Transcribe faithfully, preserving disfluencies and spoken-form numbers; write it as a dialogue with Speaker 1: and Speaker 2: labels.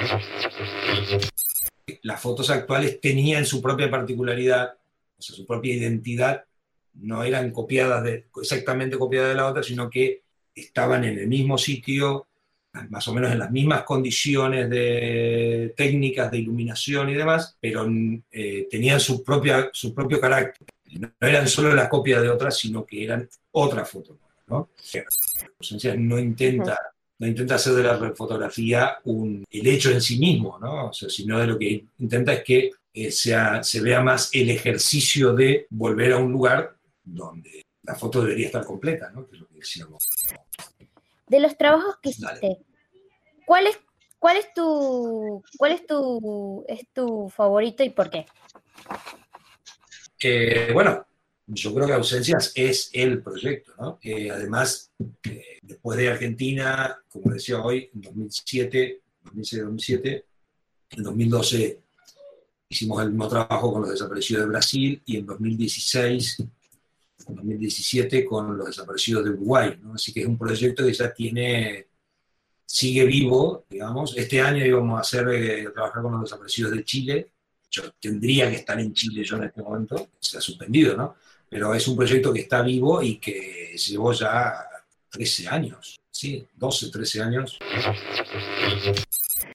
Speaker 1: Las fotos actuales tenían su propia particularidad, o sea, su propia identidad, no eran copiadas de, exactamente copiadas de la otra, sino que estaban en el mismo sitio, más o menos en las mismas condiciones de técnicas de iluminación y demás, pero eh, tenían su, propia, su propio carácter. No eran solo la copia de otras, sino que eran otra foto, ¿no? Ausencias no intenta, no intenta hacer de la fotografía un, el hecho en sí mismo, ¿no? O sea, sino de lo que intenta es que eh, sea, se vea más el ejercicio de volver a un lugar donde la foto debería estar completa, ¿no? Que es lo que decíamos.
Speaker 2: De los trabajos que
Speaker 1: Dale.
Speaker 2: hiciste, ¿cuál es, cuál es tu, cuál es tu, es tu favorito y por qué?
Speaker 1: Eh, bueno, yo creo que Ausencias es el proyecto, ¿no? Eh, además, eh, después de Argentina, como decía hoy, en dos mil siete, dos mil seis dos mil siete, en dos mil doce hicimos el mismo trabajo con los desaparecidos de Brasil y en dos mil dieciséis, en dos mil diecisiete con los desaparecidos de Uruguay, ¿no? Así que es un proyecto que ya tiene, sigue vivo, digamos. Este año íbamos a hacer, eh, trabajar con los desaparecidos de Chile. Yo tendría que estar en Chile yo en este momento, se ha suspendido, ¿no? Pero es un proyecto que está vivo y que llevó ya trece años, sí, doce, trece años.